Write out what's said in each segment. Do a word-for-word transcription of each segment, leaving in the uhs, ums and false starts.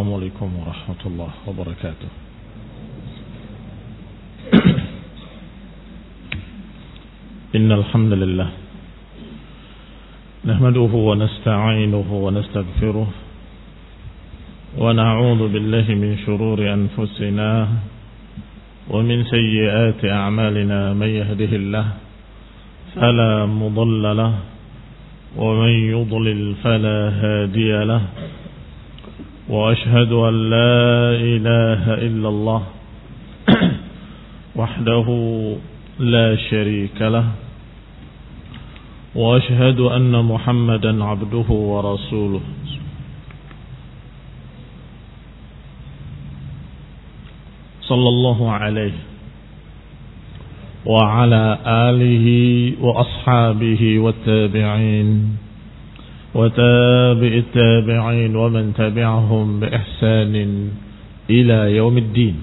السلام عليكم ورحمة الله وبركاته. إن الحمد لله نحمده ونستعينه ونستغفره ونعوذ بالله من شرور أنفسنا ومن سيئات أعمالنا. من يهده الله فلا مضل له ومن يضلل فلا هادي له، وأشهد أن لا إله إلا الله وحده لا شريك له، وأشهد أن محمدا عبده ورسوله. صلى الله عليه وعلى آله وأصحابه والتابعين وتابع التابعين ومن تبعهم بإحسان إلى يوم الدين.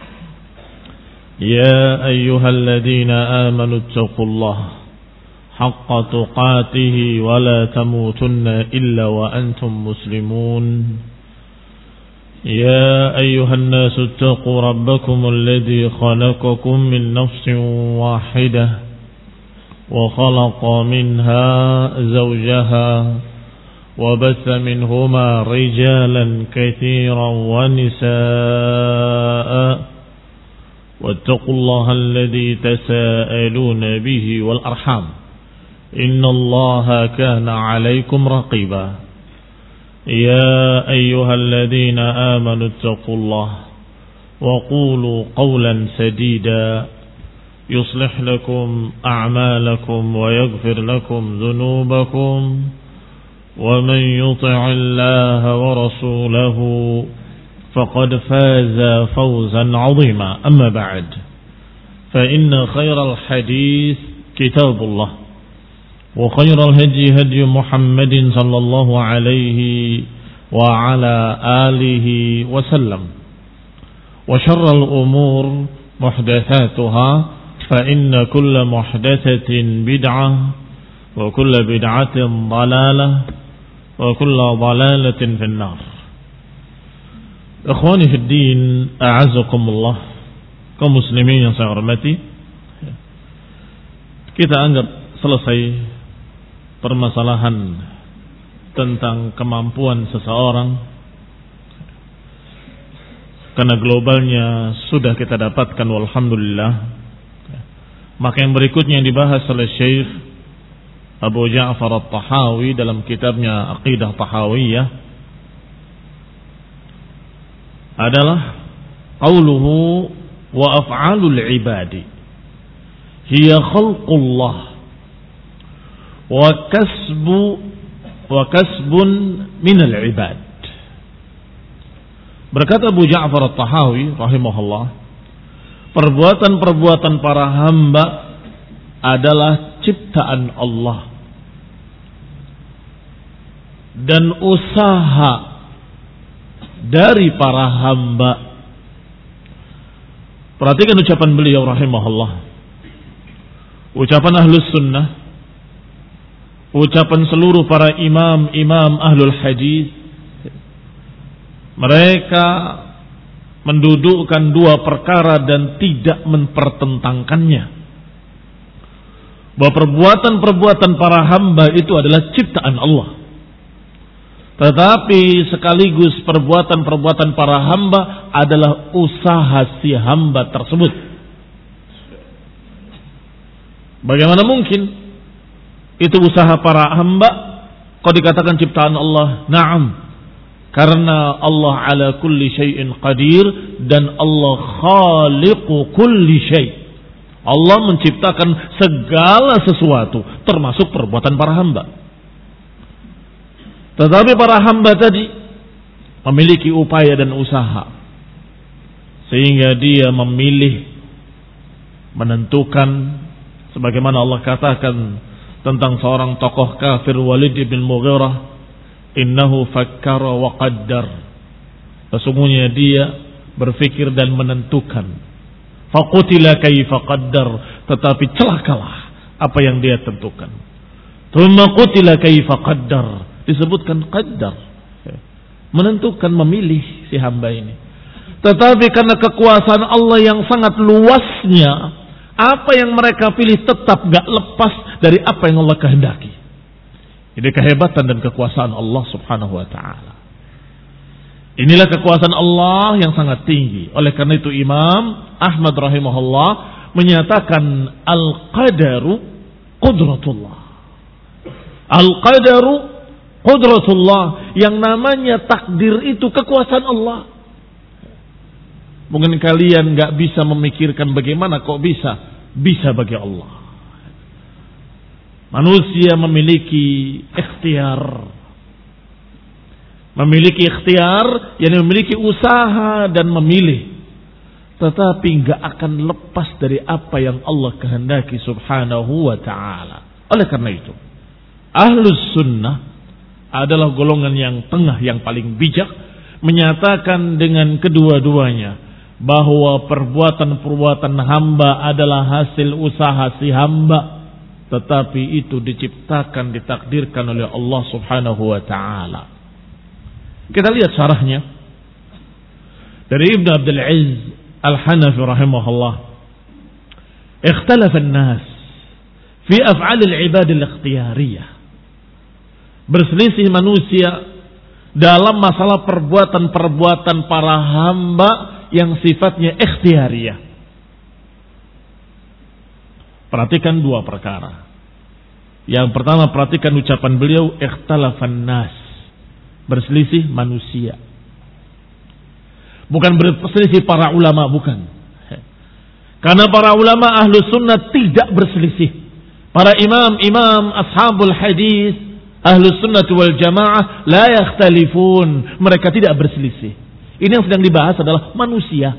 يا أيها الذين آمنوا اتقوا الله حق تقاته ولا تموتن إلا وأنتم مسلمون. يا أيها الناس اتقوا ربكم الذي خلقكم من نفس واحدة وخلق منها زوجها وبث منهما رجالا كثيرا ونساء، واتقوا الله الذي تساءلون به والأرحام إن الله كان عليكم رقيبا. يا أيها الذين آمنوا اتقوا الله وقولوا قولا سديدا يصلح لكم أعمالكم ويغفر لكم ذنوبكم، ومن يطع الله ورسوله فقد فاز فوزا عظيما. أما بعد، فإن خير الحديث كتاب الله، وخير الهدي هدي محمد صلى الله عليه وعلى آله وسلم، وشر الأمور محدثاتها، فإن كل محدثة بدعة وكل بدعة ضلالة وكل ضلالة في النار. Ikhwani fi din, a'azzakumullah, kaum muslimin yang saya hormati, kita anggap selesai permasalahan tentang kemampuan seseorang, karena globalnya sudah kita dapatkan walhamdulillah. Maka yang berikutnya yang dibahas oleh Syekh Abu Ja'far At-Tahawi dalam kitabnya Aqidah Tahawiyah adalah qauluhu wa af'alul ibadi hiya khalqullah wa kasbu wa kasbun minal ibad. Berkata Abu Ja'far At-Tahawi rahimahullah, perbuatan-perbuatan para hamba adalah ciptaan Allah dan usaha dari para hamba. Perhatikan ucapan beliau rahimahullah, ucapan ahlus sunnah, ucapan seluruh para imam-imam ahlul hadis. Mereka mendudukkan dua perkara dan tidak mempertentangkannya, bahwa perbuatan-perbuatan para hamba itu adalah ciptaan Allah, tetapi sekaligus perbuatan-perbuatan para hamba adalah usaha si hamba tersebut. Bagaimana mungkin itu usaha para hamba kok dikatakan ciptaan Allah? Naam, karena Allah ala kulli syai'in qadir dan Allah khaliqu kulli syai'. Allah menciptakan segala sesuatu termasuk perbuatan para hamba. Tetapi para hamba tadi memiliki upaya dan usaha, sehingga dia memilih, menentukan, sebagaimana Allah katakan tentang seorang tokoh kafir Walid bin Mughirah, innahu fakkara wa qaddar, sesungguhnya dia berfikir dan menentukan. Faqutila kaifa qaddar, tetapi celakalah apa yang dia tentukan. Tsumma qutila kaifa qaddar, disebutkan qaddar. menentukan, memilih si hamba ini. Tetapi karena kekuasaan Allah yang sangat luasnya, apa yang mereka pilih tetap gak lepas dari apa yang Allah kehendaki. Ini kehebatan dan kekuasaan Allah subhanahu wa ta'ala. Inilah kekuasaan Allah yang sangat tinggi. Oleh karena itu Imam Ahmad rahimahullah menyatakan al-qadaru qudratullah. Al-qadaru qudratullah. Yang namanya takdir itu kekuasaan Allah. Mungkin kalian gak bisa memikirkan bagaimana kok bisa. Bisa bagi Allah. Manusia memiliki ikhtiar. Memiliki ikhtiar, yang memiliki usaha dan memilih. Tetapi gak akan lepas dari apa yang Allah kehendaki subhanahu wa ta'ala. Oleh karena itu, Ahlus Sunnah adalah golongan yang tengah, yang paling bijak, menyatakan dengan kedua-duanya bahwa perbuatan-perbuatan hamba adalah hasil usaha si hamba, tetapi itu diciptakan, ditakdirkan oleh Allah subhanahu wa ta'ala. Kita lihat syarahnya dari Ibn Abdul Aziz Al-Hanafi rahimahullah. Ikhtalafa an-nas fi af'al al-ibad al-ikhtiyariyah. Berselisih manusia dalam masalah perbuatan-perbuatan para hamba yang sifatnya ikhtiyariyah. Perhatikan dua perkara. Yang pertama, perhatikan ucapan beliau, ikhtalafan nas, berselisih manusia. Bukan berselisih para ulama, bukan. Karena para ulama ahlu sunnah tidak berselisih. Para imam-imam ashabul hadis ahlu sunnah wal jamaah la yakhtalifun, mereka tidak berselisih. Ini yang sedang dibahas adalah manusia.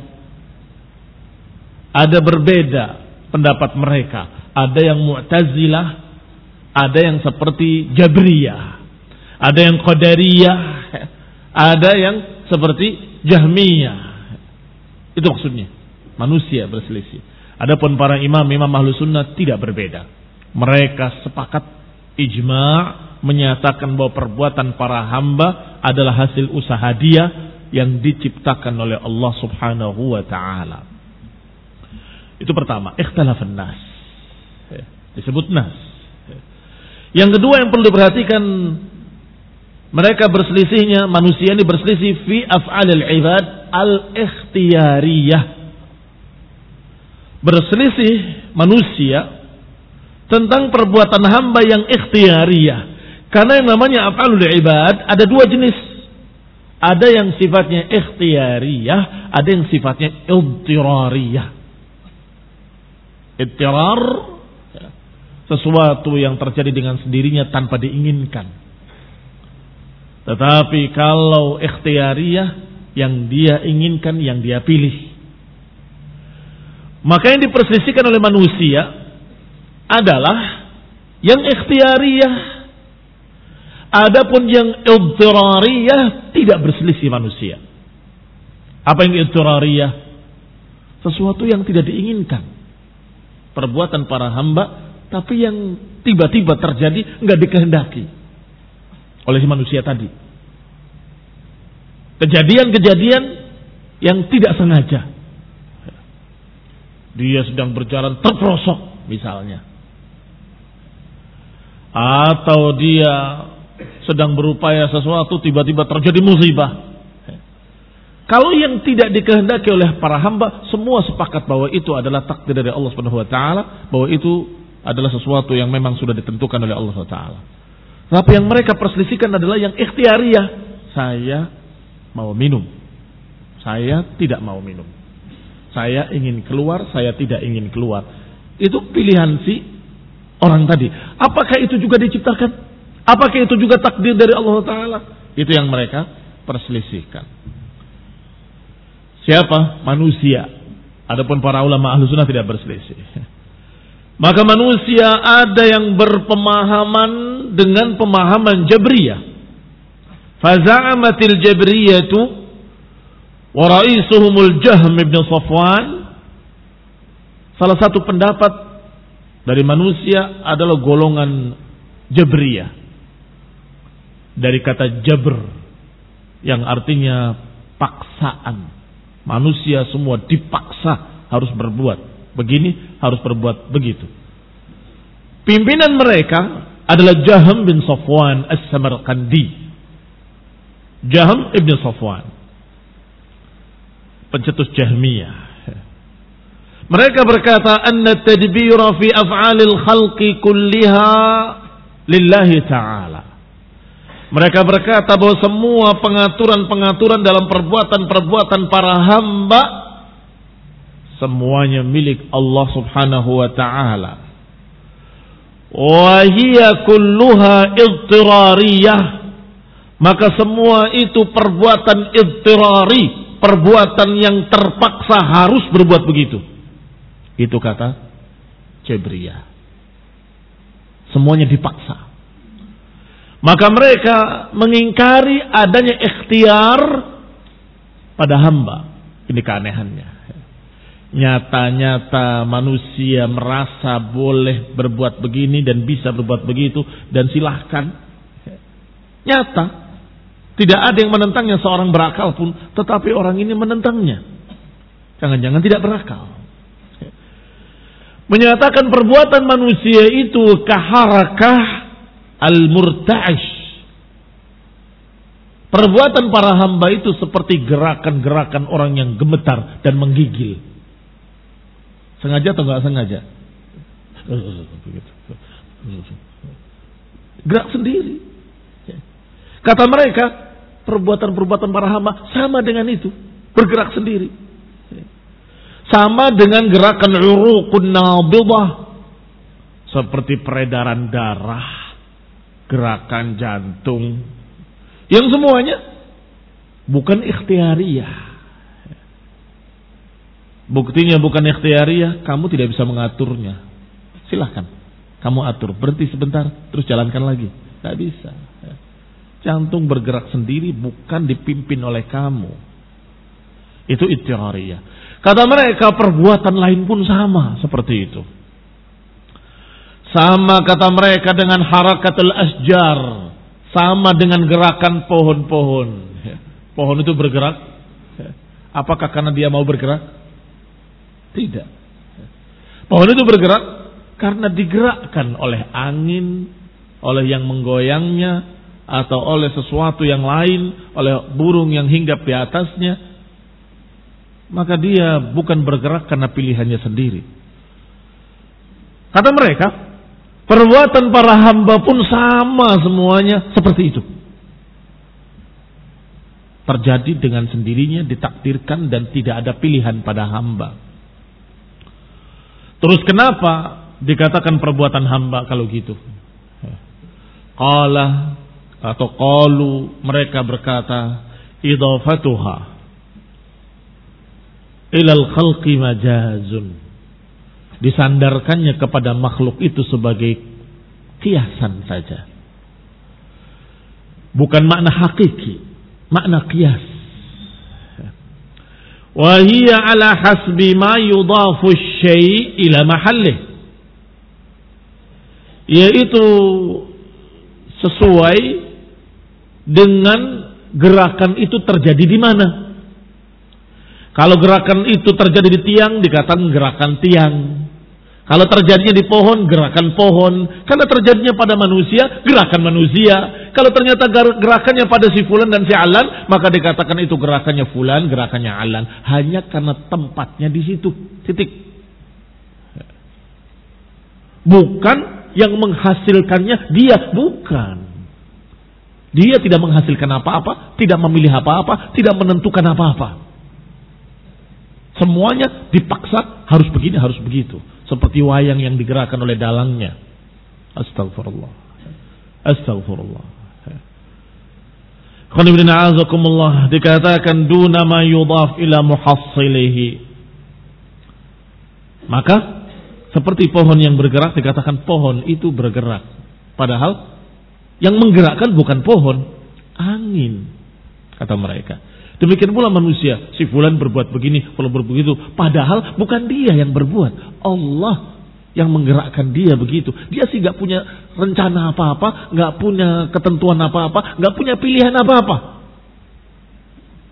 Ada berbeda pendapat mereka. Ada yang Mu'tazilah, ada yang seperti Jabriyah, ada yang Qadariyah, ada yang seperti Jahmiyah. Itu maksudnya. Manusia berselisih. Adapun para imam-imam ahlu sunnah tidak berbeda. Mereka sepakat ijma' menyatakan bahwa perbuatan para hamba adalah hasil usaha dia yang diciptakan oleh Allah subhanahu wa ta'ala. Itu pertama, ikhtilafan nas. Disebut nas. Yang kedua yang perlu diperhatikan, mereka berselisihnya, manusia ini berselisih fi af'alil ibad al-ikhtiyariyah. Berselisih manusia tentang perbuatan hamba yang ikhtiyariyah. Karena yang namanya af'alul ibad ada dua jenis. Ada yang sifatnya ikhtiyariyah, ada yang sifatnya idtirariyah. Idtirar, sesuatu yang terjadi dengan sendirinya tanpa diinginkan. Tetapi kalau ikhtiyariyah, yang dia inginkan, yang dia pilih. Maka yang diperselisihkan oleh manusia adalah yang ikhtiyariyah. Adapun yang idtirariyah tidak berselisih manusia. Apa yang idtirariyah? Sesuatu yang tidak diinginkan. Perbuatan para hamba, tapi yang tiba-tiba terjadi, enggak dikehendaki oleh si manusia tadi. Kejadian-kejadian yang tidak sengaja. Dia sedang berjalan terperosok misalnya. Atau dia sedang berupaya sesuatu, tiba-tiba terjadi musibah. Kalau yang tidak dikehendaki oleh para hamba, semua sepakat bahwa itu adalah takdir dari Allah Subhanahu wa taala, bahwa itu adalah sesuatu yang memang sudah ditentukan oleh Allah Subhanahu wa taala. Tapi yang mereka perselisihkan adalah yang ikhtiyariyah. Saya mau minum. Saya tidak mau minum. Saya ingin keluar, saya tidak ingin keluar. Itu pilihan si orang tadi. Apakah itu juga diciptakan? Apakah itu juga takdir dari Allah taala? Itu yang mereka perselisihkan. Siapa? Manusia. Adapun para ulama ahlu sunnah tidak berselisih. Maka manusia ada yang berpemahaman dengan pemahaman Jabriyah. Faza'amatil Jabriyatu wa ra'isuhumul Jahm ibn Safwan. Salah satu pendapat dari manusia adalah golongan Jabriyah. Dari kata Jabr. yang artinya paksaan. Manusia semua dipaksa harus berbuat begini, harus berbuat begitu. Pimpinan mereka adalah Jahm bin Safwan As-Samarqandi. Jahm ibn Safwan, pencetus Jahmiyah. Mereka berkata, anna tadbira fi af'alil khalqi kulliha lillahi ta'ala. Mereka berkata bahwa semua pengaturan-pengaturan dalam perbuatan-perbuatan para hamba semuanya milik Allah Subhanahu wa ta'ala. Wa hiya kulluha idtirariyah. Maka semua itu perbuatan idtirari, perbuatan yang terpaksa harus berbuat begitu. Itu kata Jabriyah. Semuanya dipaksa. Maka mereka mengingkari adanya ikhtiar pada hamba. Ini keanehannya. Nyata-nyata manusia merasa boleh berbuat begini dan bisa berbuat begitu, dan silahkan. Nyata. Tidak ada yang menentangnya, seorang berakal pun, tetapi orang ini menentangnya. Jangan-jangan tidak berakal. Menyatakan perbuatan manusia itu kaharakah al-murta'ish. Perbuatan para hamba itu seperti gerakan-gerakan orang yang gemetar dan menggigil. Sengaja atau enggak sengaja? Gerak sendiri. Kata mereka, perbuatan-perbuatan para hamba sama dengan itu, bergerak sendiri. Sama dengan gerakan uruqun nabidah, seperti peredaran darah, gerakan jantung, yang semuanya bukan ikhtiariyah. Buktinya bukan ikhtiariyah, kamu tidak bisa mengaturnya. Silahkan kamu atur, berhenti sebentar, terus jalankan lagi. Tidak bisa. Jantung bergerak sendiri, bukan dipimpin oleh kamu. Itu ikhtiariyah. Kata mereka, perbuatan lain pun sama seperti itu. Sama kata mereka dengan harakatul asjar, sama dengan gerakan pohon-pohon. Pohon itu bergerak. Apakah karena dia mau bergerak? Tidak. Pohon itu bergerak karena digerakkan oleh angin, oleh yang menggoyangnya, atau oleh sesuatu yang lain, oleh burung yang hinggap di atasnya. Maka dia bukan bergerak karena pilihannya sendiri. Kata mereka, perbuatan para hamba pun sama semuanya seperti itu. Terjadi dengan sendirinya, ditakdirkan, dan tidak ada pilihan pada hamba. Terus kenapa dikatakan perbuatan hamba kalau gitu? Qala atau qalu, mereka berkata, idhafatuha ilal khalqi majazun. Disandarkannya kepada makhluk itu sebagai kiasan saja. Bukan makna hakiki, makna kias. Wa hiya ala hasbi ma yudafu syai' ila mahallih. Yaitu sesuai dengan gerakan itu terjadi di mana. Kalau gerakan itu terjadi di tiang, dikatakan gerakan tiang. Kalau terjadinya di pohon, gerakan pohon. Kalau terjadinya pada manusia, gerakan manusia. Kalau ternyata gerakannya pada si fulan dan si alan, maka dikatakan itu gerakannya fulan, gerakannya alan. Hanya karena tempatnya di situ. Titik. Bukan yang menghasilkannya dia, bukan. Dia tidak menghasilkan apa-apa, tidak memilih apa-apa, tidak menentukan apa-apa. Semuanya dipaksa harus begini, harus begitu. Seperti wayang yang digerakkan oleh dalangnya. Astagfirullah. Astagfirullah. Qanibdina'azakumullah. Dikatakan duna ma yudhaf ila muhassilihi. Maka seperti pohon yang bergerak, dikatakan pohon itu bergerak. Padahal yang menggerakkan bukan pohon, angin, kata mereka. Demikian pula manusia, si fulan berbuat begini, fulan berbuat begitu. Padahal bukan dia yang berbuat, Allah yang menggerakkan dia begitu. Dia sih gak punya rencana apa-apa, gak punya ketentuan apa-apa, gak punya pilihan apa-apa.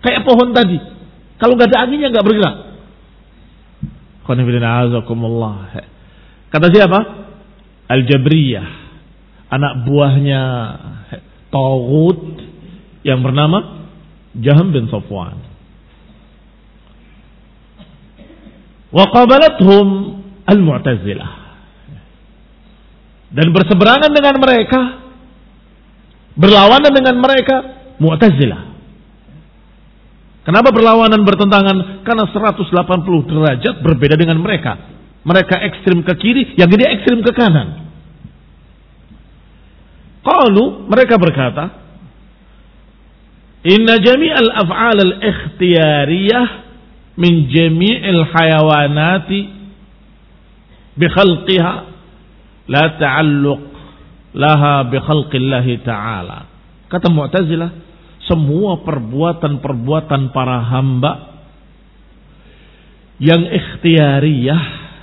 Kayak pohon tadi. Kalau nggak ada anginnya nggak bergerak. Kata siapa? Al-Jabriyah. Anak buahnya Taghut yang bernama Jahm bin Safwan. Wa qabalathum al-Mu'tazilah. Dan berseberangan dengan mereka, berlawanan dengan mereka Mu'tazilah. Kenapa berlawanan bertentangan? Karena seratus delapan puluh derajat berbeda dengan mereka. Mereka ekstrim ke kiri, yang ini ekstrim ke kanan. Qalu, mereka berkata, inna jami'al af'al al-ikhtiyariyah min jami'il hayawanati bi khalqiha la ta'alluq laha bi khalqillahi ta'ala. Kata Mu'tazilah, semua perbuatan-perbuatan para hamba yang ikhtiyariyah,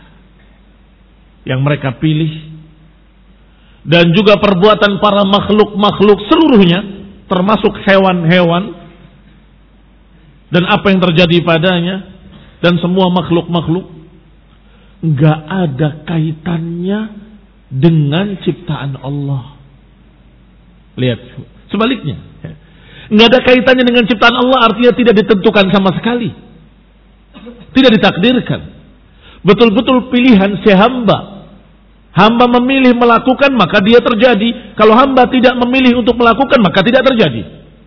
yang mereka pilih, dan juga perbuatan para makhluk-makhluk seluruhnya, termasuk hewan-hewan dan apa yang terjadi padanya, dan semua makhluk-makhluk, nggak ada kaitannya dengan ciptaan Allah. Lihat, sebaliknya, nggak ada kaitannya dengan ciptaan Allah, artinya tidak ditentukan sama sekali, tidak ditakdirkan. Betul-betul pilihan si hamba. Hamba memilih melakukan, maka dia terjadi. Kalau hamba tidak memilih untuk melakukan, maka tidak terjadi.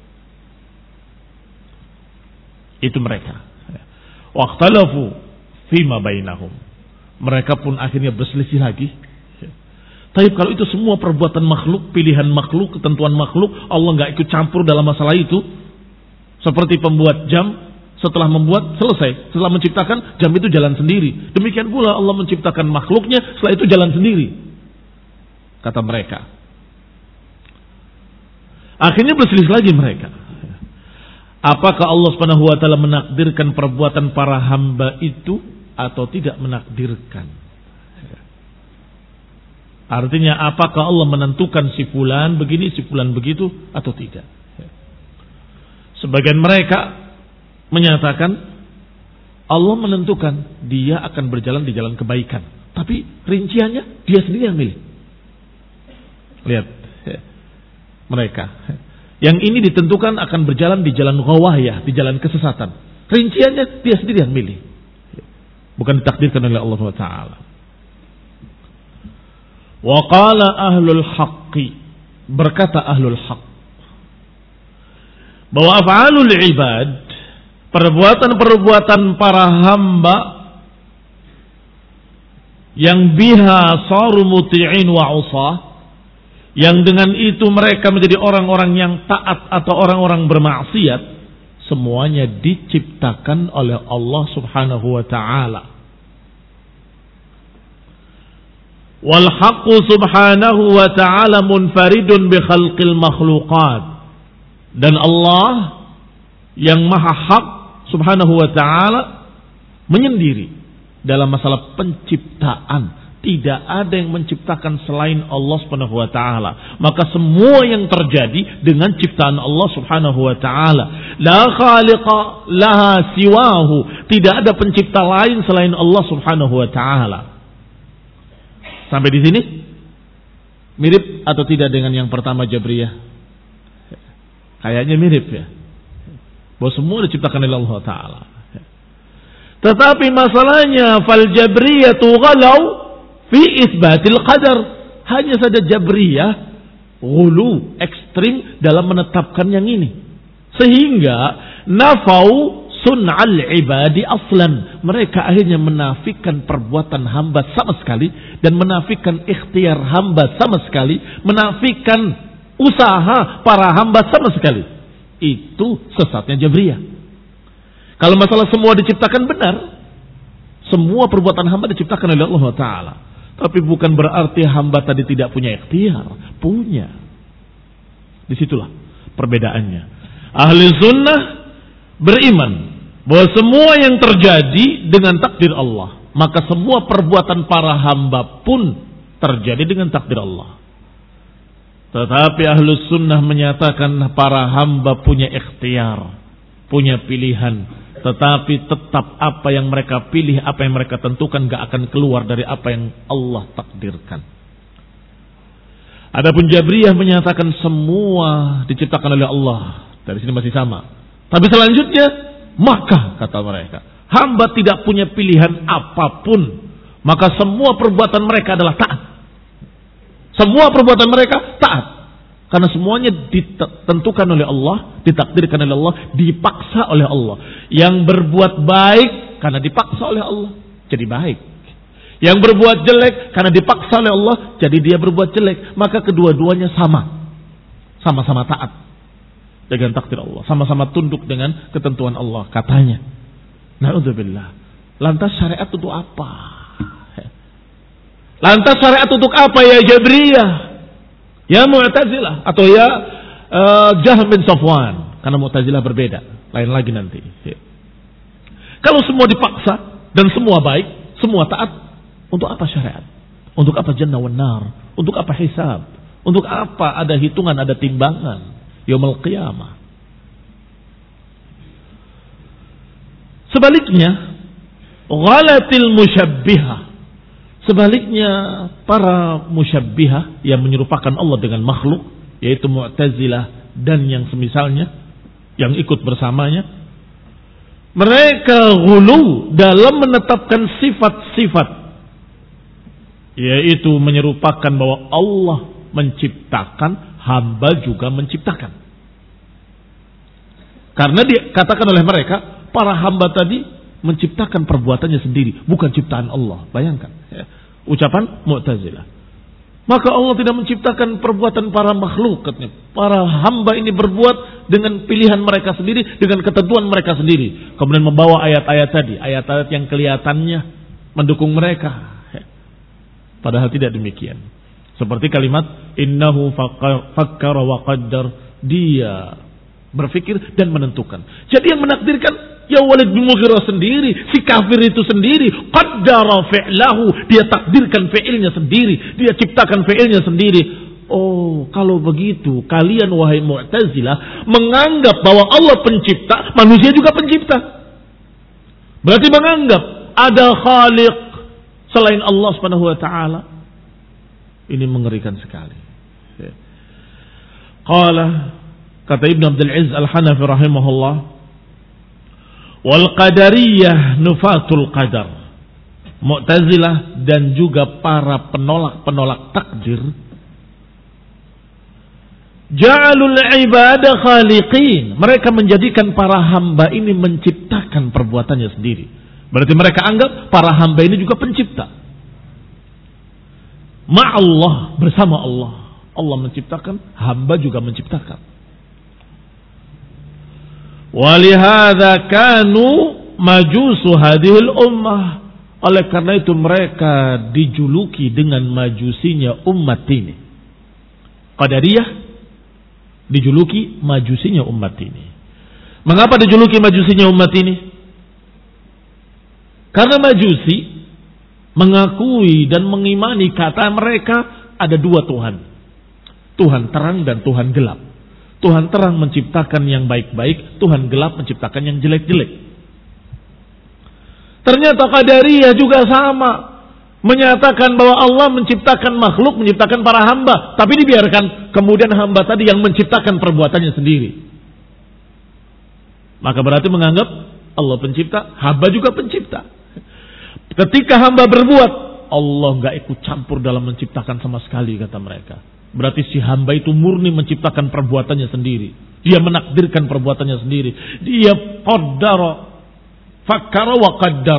Itu mereka. Waqtalafu fima bainahum. Mereka pun akhirnya berselisih lagi. Tapi kalau itu semua perbuatan makhluk, pilihan makhluk, ketentuan makhluk, Allah nggak ikut campur dalam masalah itu. Seperti pembuat jam, setelah membuat, selesai. Setelah menciptakan, jam itu jalan sendiri. Demikian pula Allah menciptakan makhluknya, setelah itu jalan sendiri. Kata mereka. Akhirnya berselisih lagi mereka. Apakah Allah Subhanahu wa taala menakdirkan perbuatan para hamba itu atau tidak menakdirkan? Artinya apakah Allah menentukan si fulan begini, si fulan begitu atau tidak? Sebagian mereka menyatakan Allah menentukan dia akan berjalan di jalan kebaikan, tapi rinciannya dia sendiri yang milih. Lihat mereka, yang ini ditentukan akan berjalan di jalan ghawayah, di jalan kesesatan. Rinciannya dia sendiri yang milih, bukan ditakdirkan oleh Allah subhanahu wa taala. Wa qala ahlul haqqi, berkata ahlul haqq, bahwa af'alul ibad, perbuatan-perbuatan para hamba yang biha saru muti'in wa usah, yang dengan itu mereka menjadi orang-orang yang taat atau orang-orang bermaksiat, semuanya diciptakan oleh Allah Subhanahu wa taala. Wal haqqu subhanahu wa ta'ala munfaridun bi khalqil makhluqat, dan Allah yang maha hak Subhanahu wa ta'ala menyendiri dalam masalah penciptaan. Tidak ada yang menciptakan selain Allah Subhanahu wa ta'ala. Maka semua yang terjadi dengan ciptaan Allah Subhanahu wa ta'ala. La khaliqa laha siwahu. Tidak ada pencipta lain selain Allah Subhanahu wa ta'ala. Sampai di sini mirip atau tidak dengan yang pertama Jabriyah? Kayaknya mirip ya. Bahwa semua diciptakan oleh Allah Ta'ala. Tetapi masalahnya, fal Jabriyatu ghalau fi isbatil qadar. Hanya saja Jabriyah ghulu, ekstrim dalam menetapkan yang ini. Sehingga nafau sun'al ibadi aslan. Mereka akhirnya menafikan perbuatan hamba sama sekali, dan menafikan ikhtiar hamba sama sekali, menafikan usaha para hamba sama sekali. Itu sesatnya Jabriyah. Kalau masalah semua diciptakan benar, semua perbuatan hamba diciptakan oleh Allah Ta'ala. Tapi bukan berarti hamba tadi tidak punya ikhtiar. Punya. Disitulah perbedaannya. Ahli sunnah beriman bahwa semua yang terjadi dengan takdir Allah. Maka semua perbuatan para hamba pun terjadi dengan takdir Allah. Tetapi Ahlus Sunnah menyatakan para hamba punya ikhtiar, punya pilihan, tetapi tetap apa yang mereka pilih, apa yang mereka tentukan gak akan keluar dari apa yang Allah takdirkan. Adapun Jabriyah menyatakan semua diciptakan oleh Allah. Dari sini masih sama. Tapi selanjutnya, maka kata mereka, hamba tidak punya pilihan apapun, maka semua perbuatan mereka adalah taat. Semua perbuatan mereka taat. Karena semuanya ditentukan oleh Allah, ditakdirkan oleh Allah, dipaksa oleh Allah. Yang berbuat baik karena dipaksa oleh Allah, jadi baik. Yang berbuat jelek karena dipaksa oleh Allah, jadi dia berbuat jelek. Maka kedua-duanya sama. Sama-sama taat dengan takdir Allah. Sama-sama tunduk dengan ketentuan Allah, katanya. Na'udzubillah. Lantas syariat untuk apa? Lantas syariat untuk apa ya Jabriyah? Ya Mu'tazilah atau ya uh, Jahm bin Safwan. Karena Mu'tazilah berbeda, lain lagi nanti. Ya. Kalau semua dipaksa dan semua baik, semua taat, untuk apa syariat? Untuk apa jannah wan nar? Untuk apa hisab? Untuk apa ada hitungan, ada timbangan yaumul qiyamah? Sebaliknya, ghalatil musyabbihah. Sebaliknya, para musyabbihah yang menyerupakan Allah dengan makhluk, yaitu Mu'tazilah dan yang semisalnya, yang ikut bersamanya, mereka ghulu dalam menetapkan sifat-sifat, yaitu menyerupakan bahwa Allah menciptakan, hamba juga menciptakan. Karena dikatakan oleh mereka, para hamba tadi menciptakan perbuatannya sendiri, bukan ciptaan Allah. Bayangkan ya, ucapan Mu'tazilah. Maka Allah tidak menciptakan perbuatan para makhluk, katanya. Para hamba ini berbuat dengan pilihan mereka sendiri, dengan ketentuan mereka sendiri. Kemudian membawa ayat-ayat tadi, ayat-ayat yang kelihatannya mendukung mereka. Ya. Padahal tidak demikian. Seperti kalimat innahu fakkara wa qaddar, dia berpikir dan menentukan. Jadi yang menakdirkan ya Walid bin Mughirah sendiri, si kafir itu sendiri, qaddara fi'lahu, dia takdirkan fi'ilnya sendiri, dia ciptakan fi'ilnya sendiri. Oh, kalau begitu kalian wahai Mu'tazilah menganggap bahwa Allah pencipta, manusia juga pencipta. Berarti menganggap ada khaliq selain Allah Subhanahu wa taala. Ini mengerikan sekali. Qala, kata Ibnu Abdul Aziz Al-Hanafi rahimahullah, wal qadariyah nufatul qadar. Mu'tazilah dan juga para penolak-penolak takdir, ja'alul ibadah khaliqin. Mereka menjadikan para hamba ini menciptakan perbuatannya sendiri. Berarti mereka anggap para hamba ini juga pencipta. Ma'allah, bersama Allah. Allah menciptakan, hamba juga menciptakan. Walihada kanu majusu hadhil ummah. Oleh karena itu mereka dijuluki dengan majusinya umat ini. Qadariyah dijuluki majusinya umat ini. Mengapa dijuluki majusinya umat ini? Karena majusi mengakui dan mengimani kata mereka ada dua Tuhan. Tuhan terang dan Tuhan gelap. Tuhan terang menciptakan yang baik-baik, Tuhan gelap menciptakan yang jelek-jelek. Ternyata Qadariyah juga sama, menyatakan bahwa Allah menciptakan makhluk, menciptakan para hamba, tapi dibiarkan kemudian hamba tadi yang menciptakan perbuatannya sendiri. Maka berarti menganggap Allah pencipta, hamba juga pencipta. Ketika hamba berbuat, Allah nggak ikut campur dalam menciptakan sama sekali, kata mereka. Berarti si hamba itu murni menciptakan perbuatannya sendiri. Dia menakdirkan perbuatannya sendiri. Dia qaddara, fakkara wa qaddar.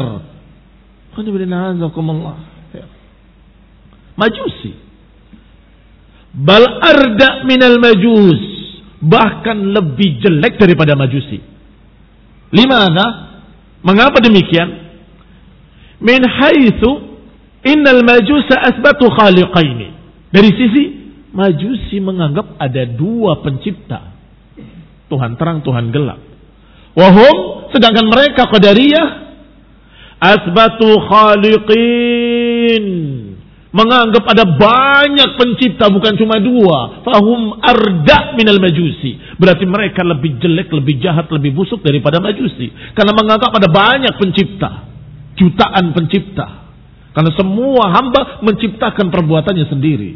Majusi. Bal arda minal majus. Bahkan lebih jelek daripada majusi. Limana? Mengapa demikian? Min haitsu innal majusa asbatu khaliqaini. Dari sisi Majusi menganggap ada dua pencipta, Tuhan terang, Tuhan gelap. Wahum, sedangkan mereka Qadariyah asbatu khaliqin, menganggap ada banyak pencipta, bukan cuma dua. Fahum arda minal majusi. Berarti mereka lebih jelek, lebih jahat, lebih busuk daripada majusi. Karena menganggap ada banyak pencipta, jutaan pencipta. Karena semua hamba menciptakan perbuatannya sendiri.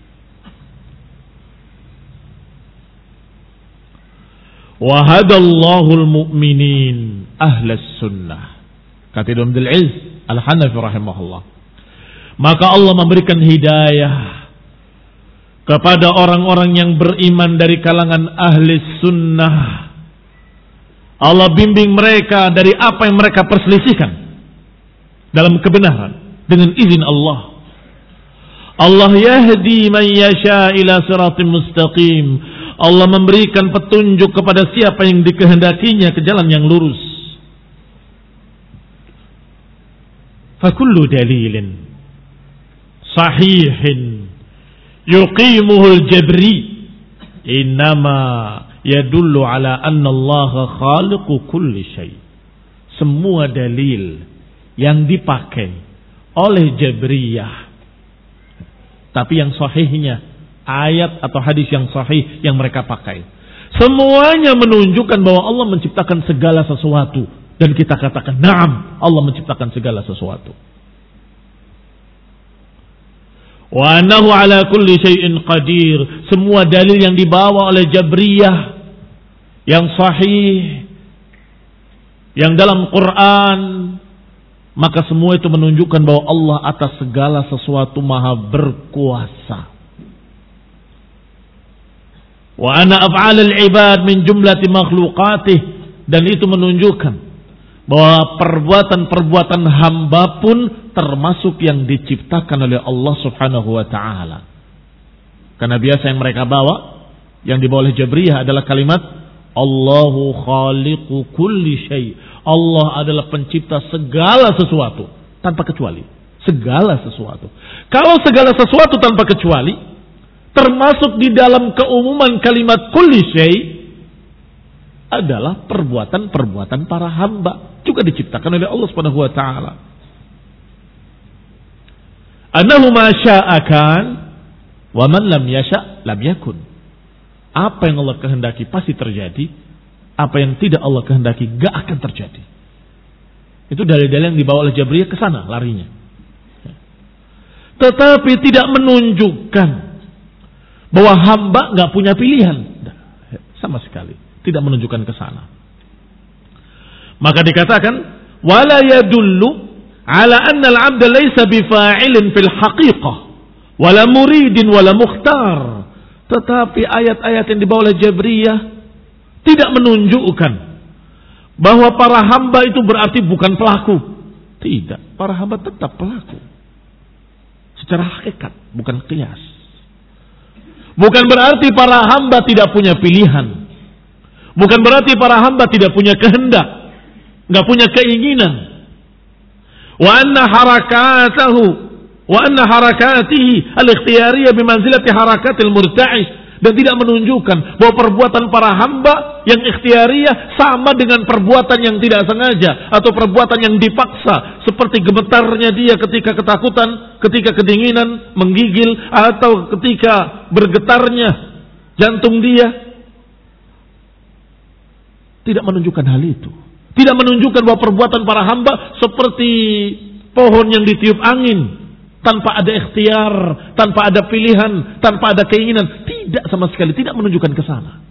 Wahadallahul mu'minin ahlas sunnah. Kata Ibnu Abdul Aziz Al-Hanafi rahimahullah. Maka Allah memberikan hidayah kepada orang-orang yang beriman dari kalangan ahli sunnah. Allah bimbing mereka dari apa yang mereka perselisihkan dalam kebenaran dengan izin Allah. Allah yahdi man yasha ila siratim mustaqim. Allah memberikan petunjuk kepada siapa yang dikehendakinya ke jalan yang lurus. Fakullu dalilin sahihin yuqimuhul jabri innama yadullu ala anna Allah khaliqu kulli syai. Semua dalil yang dipakai oleh Jabriyah, tapi yang sahihnya ayat atau hadis yang sahih yang mereka pakai, semuanya menunjukkan bahwa Allah menciptakan segala sesuatu. Dan kita katakan, na'am, Allah menciptakan segala sesuatu. Wa annahu ala kulli syai'in qadir. Semua dalil yang dibawa oleh Jabriyah yang sahih, yang dalam Quran, maka semua itu menunjukkan bahwa Allah atas segala sesuatu maha berkuasa. Wa anna af'alal ibad min jumlati makhluqatih. Dan itu menunjukkan bahwa perbuatan-perbuatan hamba pun termasuk yang diciptakan oleh Allah Subhanahu wa taala. Karena biasa yang mereka bawa, yang dibawa oleh Jabriyah adalah kalimat Allahu khaliqu kulli syai. Allah adalah pencipta segala sesuatu tanpa kecuali. Segala sesuatu. Kalau segala sesuatu tanpa kecuali termasuk di dalam keumuman kalimat kulli syai adalah perbuatan-perbuatan para hamba, juga diciptakan oleh Allah Subhanahu wa taala. Annahu ma syaa'a kan wa man lam yasha' lam yakun. Apa yang Allah kehendaki pasti terjadi, apa yang tidak Allah kehendaki enggak akan terjadi. Itu dalil-dalil yang dibawa oleh Jabriyah ke sana larinya. Tetapi tidak menunjukkan bahwa hamba enggak punya pilihan. Sama sekali. Tidak menunjukkan ke sana. Maka dikatakan wala yadullu ala anna al-'abda laysa bifa'ilin fil haqiqah wala muridin wala mukhtar. Tetapi ayat-ayat yang dibawa oleh Jabriyah tidak menunjukkan bahwa para hamba itu berarti bukan pelaku. Tidak, para hamba tetap pelaku. Secara hakikat, bukan qiyas. Bukan berarti para hamba tidak punya pilihan. Bukan berarti para hamba tidak punya kehendak, enggak punya keinginan. Wa anna harakatahu wa anna harakatihi al-ikhtiyariyah bimanzilati harakatil murta'ish. Dan tidak menunjukkan bahwa perbuatan para hamba yang ikhtiariyah sama dengan perbuatan yang tidak sengaja atau perbuatan yang dipaksa, seperti gemetarnya dia ketika ketakutan, ketika kedinginan menggigil, atau ketika bergetarnya jantung dia. Tidak menunjukkan hal itu. Tidak menunjukkan bahwa perbuatan para hamba seperti pohon yang ditiup angin, tanpa ada ikhtiar, tanpa ada pilihan, tanpa ada keinginan. Tidak sama sekali, tidak menunjukkan ke sana.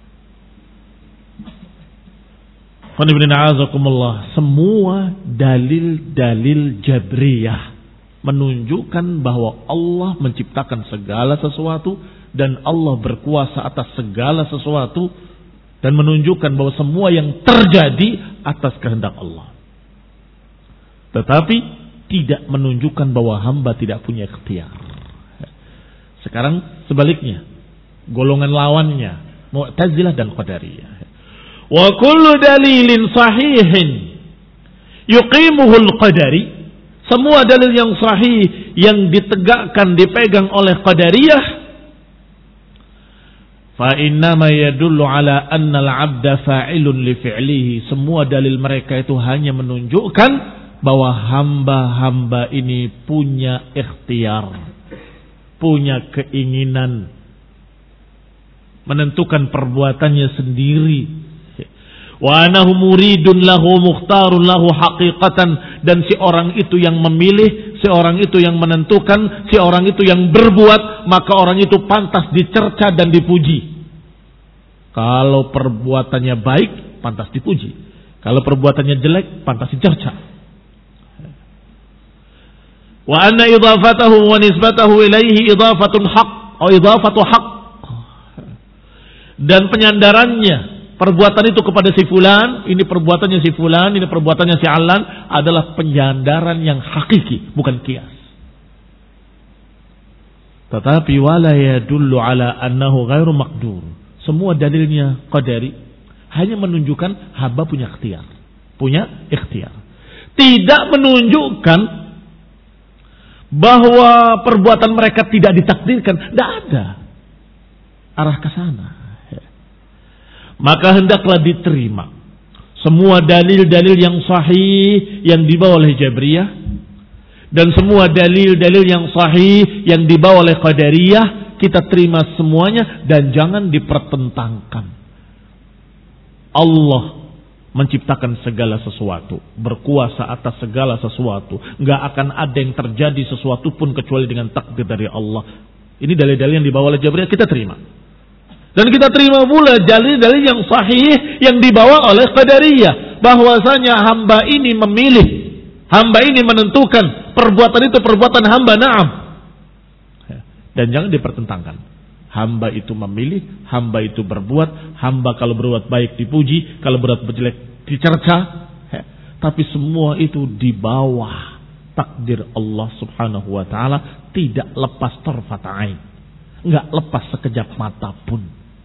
Semua dalil-dalil Jabriyah menunjukkan bahwa Allah menciptakan segala sesuatu dan Allah berkuasa atas segala sesuatu, dan menunjukkan bahwa semua yang terjadi atas kehendak Allah. Tetapi tidak menunjukkan bahwa hamba tidak punya ikhtiar. Sekarang sebaliknya, golongan lawannya Mu'tazilah dan Qadariyah. Wa kullu dalilin sahihin yuqimuhul qadari. Semua dalil yang sahih yang ditegakkan, dipegang oleh Qadariyah, fa innama yadullu ala anna al-'abda fa'ilun li fi'lihi. Semua dalil mereka itu hanya menunjukkan bahwa hamba-hamba ini punya ikhtiar, punya keinginan menentukan perbuatannya sendiri. Wa anahu muridun lahu mukhtarun lahu haqiqatan, dan si orang itu yang memilih, si orang itu yang menentukan, si orang itu yang berbuat, maka orang itu pantas dicerca dan dipuji. Kalau perbuatannya baik, pantas dipuji. Kalau perbuatannya jelek, pantas dicerca. Wa anna idafatahu wa nisbatahu ilaihi idafatun haq atau idafatu haq. Dan penyandarannya perbuatan itu kepada si fulan, ini perbuatannya si fulan, ini perbuatannya si alan, adalah penyandaran yang hakiki, bukan kias. Tetapi wala yadullu ala annahu ghairu maqdur. Semua dalilnya qadari hanya menunjukkan hamba punya ikhtiar, punya ikhtiar. Tidak menunjukkan bahwa perbuatan mereka tidak ditakdirkan, tidak ada arah ke sana. Maka hendaklah diterima semua dalil-dalil yang sahih yang dibawa oleh Jabriyah, dan semua dalil-dalil yang sahih yang dibawa oleh Qadariyah, kita terima semuanya dan jangan dipertentangkan. Allah menciptakan segala sesuatu, berkuasa atas segala sesuatu. Nggak akan ada yang terjadi sesuatu pun kecuali dengan takdir dari Allah. Ini dalil-dalil yang dibawa oleh Jabriyah, kita terima. Dan kita terima pula dalil-dalil yang sahih yang dibawa oleh Qadariyah, bahwasanya hamba ini memilih, hamba ini menentukan, perbuatan itu perbuatan hamba, na'am. Dan jangan dipertentangkan. Hamba itu memilih, hamba itu berbuat, hamba kalau berbuat baik dipuji, kalau berbuat jelek dicerca. Tapi semua itu di bawah takdir Allah Subhanahu wa taala, tidak lepas tarfat ain, enggak lepas sekejap mata pun.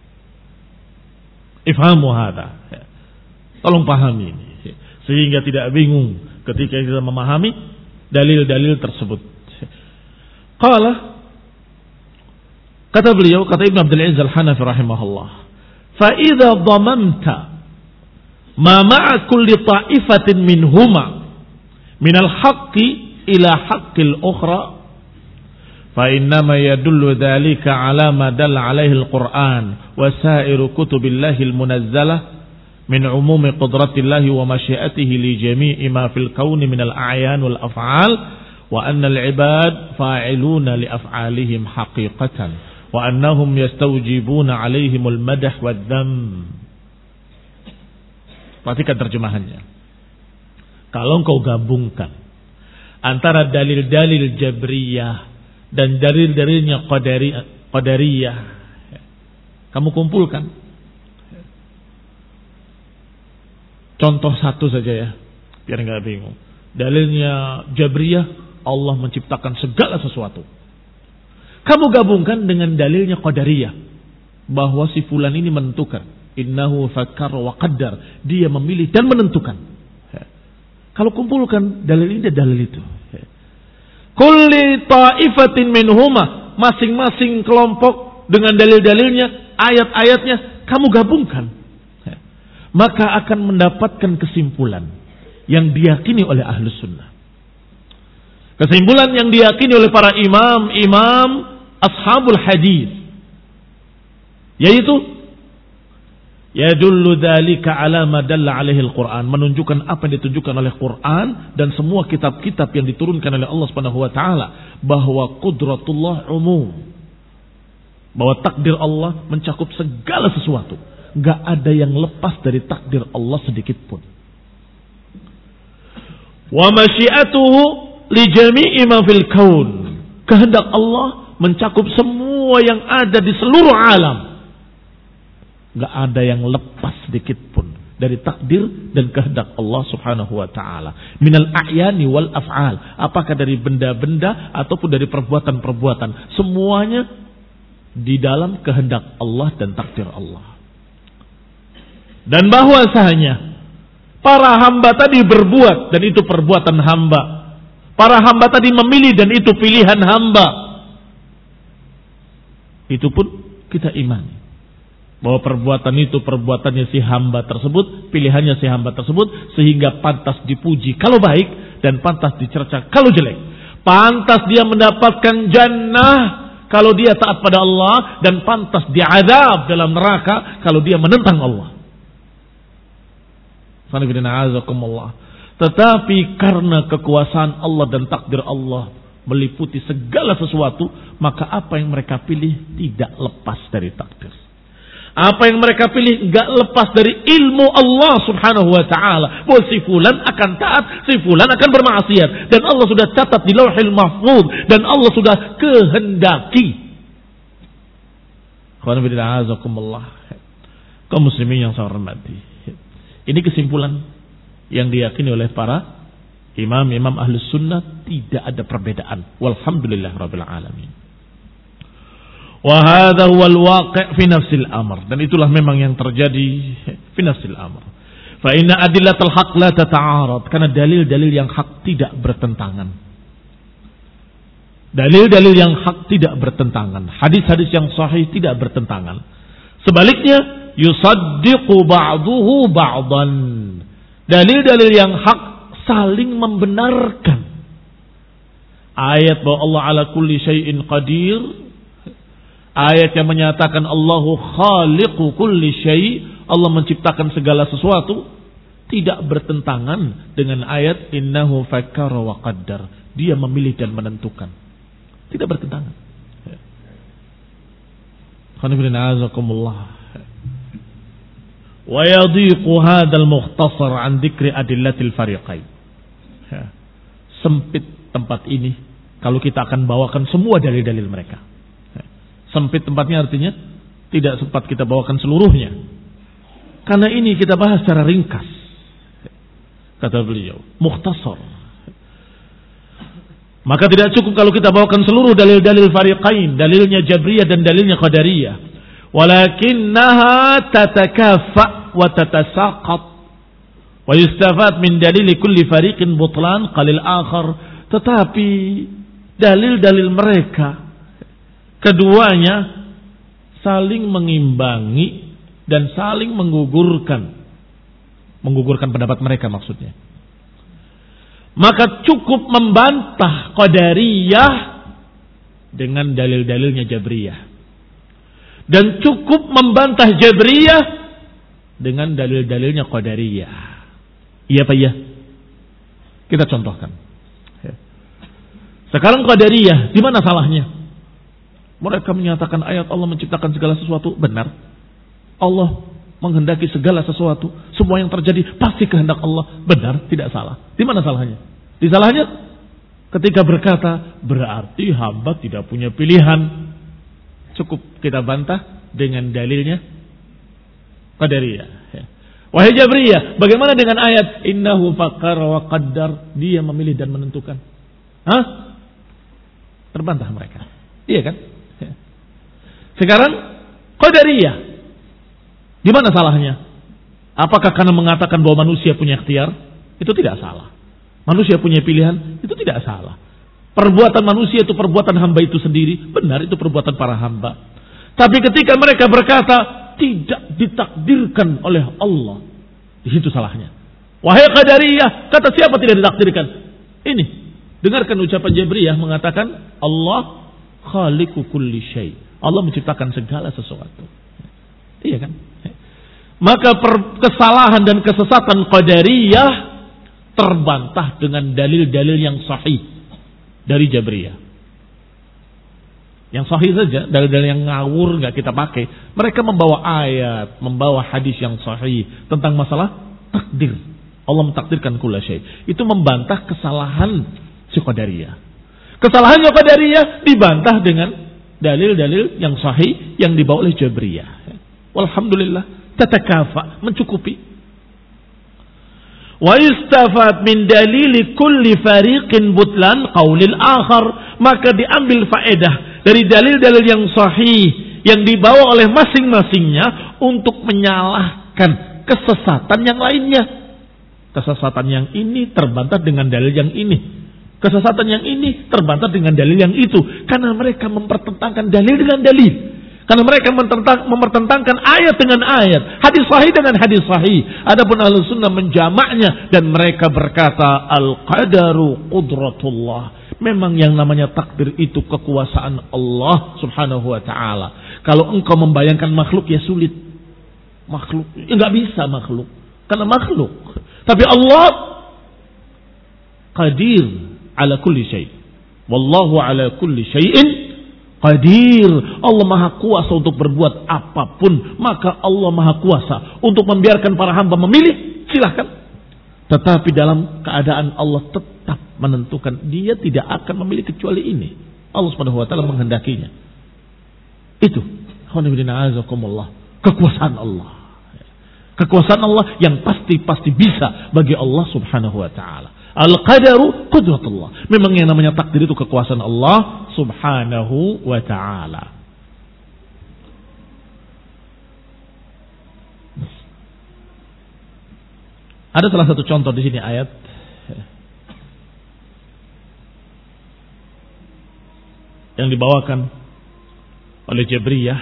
Ifhamu hadha. Tolong pahami ini sehingga tidak bingung ketika kita memahami dalil-dalil tersebut. Qala, kata beliau, kata Ibn Abdul Aziz Al-Hanafi rahimahullah, fa idza dhamamta ma ma'a kulli ta'ifatin minhuma min al-haqqi ila haqqil ukhra fa innama yadullu dhalika ala ma dalla alaihi al-Qur'an wa sa'iru kutubillahi al-munazzalah min umumi qudratillahi wa masyiatihi li jami'i ma fil kauni min al-a'yan wal af'al wa anna al-ibad fa'iluna li af'alihim haqiqatan wa annahum yastawjibuna 'alaihimul madah wad-dham. Perhatikan terjemahannya. Kalau engkau gabungkan antara dalil-dalil Jabriyah dan dalil-dalilnya Qadariyah, kamu kumpulkan. Contoh satu saja ya, biar enggak bingung. Dalilnya Jabriyah, Allah menciptakan segala sesuatu. Kamu gabungkan dengan dalilnya Qadariyah, bahwa si fulan ini menentukan. Innahu fakkar wa qaddar. Dia memilih dan menentukan. Kalau kumpulkan dalil ini dan dalil itu. Kulli ta'ifatin minhuma. Masing-masing kelompok dengan dalil-dalilnya, ayat-ayatnya, kamu gabungkan. Maka akan mendapatkan kesimpulan yang diyakini oleh Ahlus Sunnah. Kesimpulan yang diyakini oleh para imam-imam ashabul hadis, yaitu yadullu dzalika ala ma dalla alaihi al-Qur'an, menunjukkan apa yang ditunjukkan oleh Quran dan semua kitab-kitab yang diturunkan oleh Allah Subhanahu wa taala, bahwa qudratullah umum, bahwa takdir Allah mencakup segala sesuatu, enggak ada yang lepas dari takdir Allah sedikit pun. Wa masyiatuhu li jami'i ma fil kaun, kehendak Allah mencakup semua yang ada di seluruh alam. Enggak ada yang lepas sedikit pun dari takdir dan kehendak Allah Subhanahu wa taala. Minal a'yani wal af'al, apakah dari benda-benda ataupun dari perbuatan-perbuatan, semuanya di dalam kehendak Allah dan takdir Allah. Dan bahwasanya para hamba tadi berbuat dan itu perbuatan hamba. Para hamba tadi memilih dan itu pilihan hamba. Itu pun kita imani, bahwa perbuatan itu perbuatannya si hamba tersebut, pilihannya si hamba tersebut, sehingga pantas dipuji kalau baik dan pantas dicerca kalau jelek. Pantas dia mendapatkan jannah kalau dia taat pada Allah, dan pantas diazab dalam neraka kalau dia menentang Allah. Tetapi karena kekuasaan Allah dan takdir Allah meliputi segala sesuatu, maka apa yang mereka pilih tidak lepas dari takdir. Apa yang mereka pilih enggak lepas dari ilmu Allah Subhanahu wa taala. Bahwa si fulan akan taat, si fulan akan bermaksiat, dan Allah sudah catat di Lauhil Mahfuz, dan Allah sudah kehendaki. Kaum muslimin yang saya hormati, ini kesimpulan yang diyakini oleh para imam-imam Ahlus Sunnah, tidak ada perbedaan. Walhamdulillah Rabbil Alamin. Wa hadha huwal waqi' fi nafsil amr, dan itulah memang yang terjadi fi nafsil amr. Fa inna adillatal haqq la tata'arad, karena dalil-dalil yang hak tidak bertentangan. Dalil-dalil yang hak tidak bertentangan, hadis-hadis yang sahih tidak bertentangan. Sebaliknya, yusaddiqu ba'duhu ba'dan. Dalil-dalil yang hak saling membenarkan. Ayat bahwa Allah ala kulli syai'in qadir, ayat yang menyatakan Allahu khaliqu kulli syai', Allah menciptakan segala sesuatu, tidak bertentangan dengan ayat innahu fakkara wa qaddar, dia memilih dan menentukan. Tidak bertentangan. Wa yadhiqu hadzal mukhtasar an dzikri adillatil fariqain. Sempit tempat ini kalau kita akan bawakan semua dalil-dalil mereka. Sempit tempatnya artinya tidak sempat kita bawakan seluruhnya. Karena ini kita bahas secara ringkas. Kata beliau, mukhtasar. Maka tidak cukup kalau kita bawakan seluruh dalil-dalil fariqain, dalilnya Jabriyah dan dalilnya Qadariyah. Walakinnaha tatakafa wa tatasaqat. Wa yustafad min dalili kulli fariqin butlan qalil akhar. Tetapi dalil-dalil mereka keduanya saling mengimbangi dan saling menggugurkan. Menggugurkan pendapat mereka maksudnya. Maka cukup membantah Qadariyah dengan dalil-dalilnya Jabriyah. Dan cukup membantah Jabriyah dengan dalil-dalilnya Qadariyah. Iya Pak ya? Kita contohkan. Sekarang Qadariyah, di mana salahnya? Mereka menyatakan ayat Allah menciptakan segala sesuatu benar. Allah menghendaki segala sesuatu, semua yang terjadi pasti kehendak Allah, benar, tidak salah. Di mana salahnya? Di salahnya ketika berkata berarti hamba tidak punya pilihan. Cukup kita bantah dengan dalilnya Qadariyah. Wahai Jabriyah, bagaimana dengan ayat innahu fakkara wa qaddar, dia memilih dan menentukan? Hah? Terbantah mereka. Iya kan? Sekarang Qadariyah, di mana salahnya? Apakah karena mengatakan bahwa manusia punya ikhtiar? Itu tidak salah. Manusia punya pilihan? Itu tidak salah. Perbuatan manusia itu perbuatan hamba itu sendiri. Benar, itu perbuatan para hamba. Tapi ketika mereka berkata tidak ditakdirkan oleh Allah, di situ salahnya. Wahai Qadariyah, kata siapa tidak ditakdirkan? Ini, dengarkan ucapan Jabriyah mengatakan Allah khaliqu kulli syai'. Allah menciptakan segala sesuatu. Iya kan? Maka per, kesalahan dan kesesatan Qadariyah terbantah dengan dalil-dalil yang sahih dari Jabriyah. Yang sahih saja, dalil-dalil yang ngawur nggak kita pakai. Mereka membawa ayat, membawa hadis yang sahih tentang masalah takdir. Allah mentakdirkan kulla syai'. Itu membantah kesalahan si Qadariyah. Kesalahannya Qadariyah dibantah dengan dalil-dalil yang sahih yang dibawa oleh Jabriyah. Walhamdulillah. Tatakafa, mencukupi. Wa istafad min dalili kulli fariqin butlan qaulil akhar, maka diambil faedah dari dalil-dalil yang sahih yang dibawa oleh masing-masingnya untuk menyalahkan kesesatan yang lainnya. Kesesatan yang ini terbantah dengan dalil yang ini. Kesesatan yang ini terbantah dengan dalil yang itu, karena mereka mempertentangkan dalil dengan dalil. Karena mereka mempertentangkan ayat dengan ayat, hadis sahih dengan hadis sahih. Adapun Ahlus Sunnah menjamaknya dan mereka berkata al-qadaru qudratullah. Memang yang namanya takdir itu kekuasaan Allah Subhanahu wa taala. Kalau engkau membayangkan makhluk ya sulit. Makhluk, ya enggak bisa makhluk. Karena makhluk. Tapi Allah qadir ala kulli syai'. Wallahu ala kulli syai'in qadir. Allah maha kuasa untuk berbuat apapun. Maka Allah maha kuasa untuk membiarkan para hamba memilih. Silahkan. Tetapi dalam keadaan Allah tetap menentukan. Dia tidak akan memilih kecuali ini. Allah subhanahu wa ta'ala menghendakinya. Itu. Kekuasaan Allah. Kekuasaan Allah yang pasti-pasti bisa bagi Allah subhanahu wa ta'ala. Al-qadaru qudratullah. Memang yang namanya takdir itu kekuasaan Allah subhanahu wa ta'ala. Ada salah satu contoh di sini ayat yang dibawakan oleh Jabriyah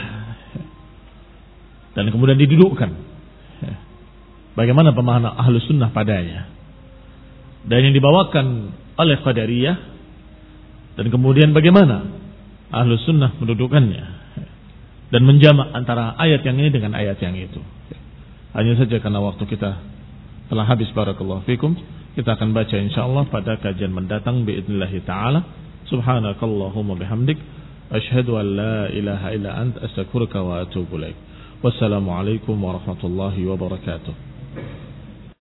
dan kemudian didudukkan. Bagaimana pemahaman Ahlus Sunnah padanya? Dan yang dibawakan oleh Qadariyah dan kemudian bagaimana Ahlus Sunnah mendudukannya dan menjamak antara ayat yang ini dengan ayat yang itu. Hanya saja karena waktu kita telah habis, barakallahu fikum, kita akan baca insyaallah pada kajian mendatang biidznillah taala. Subhanakallahumma bihamdik asyhadu an la ilaha illa anta astaghfiruka wa atubu ilaik. Wassalamualaikum warahmatullahi wabarakatuh.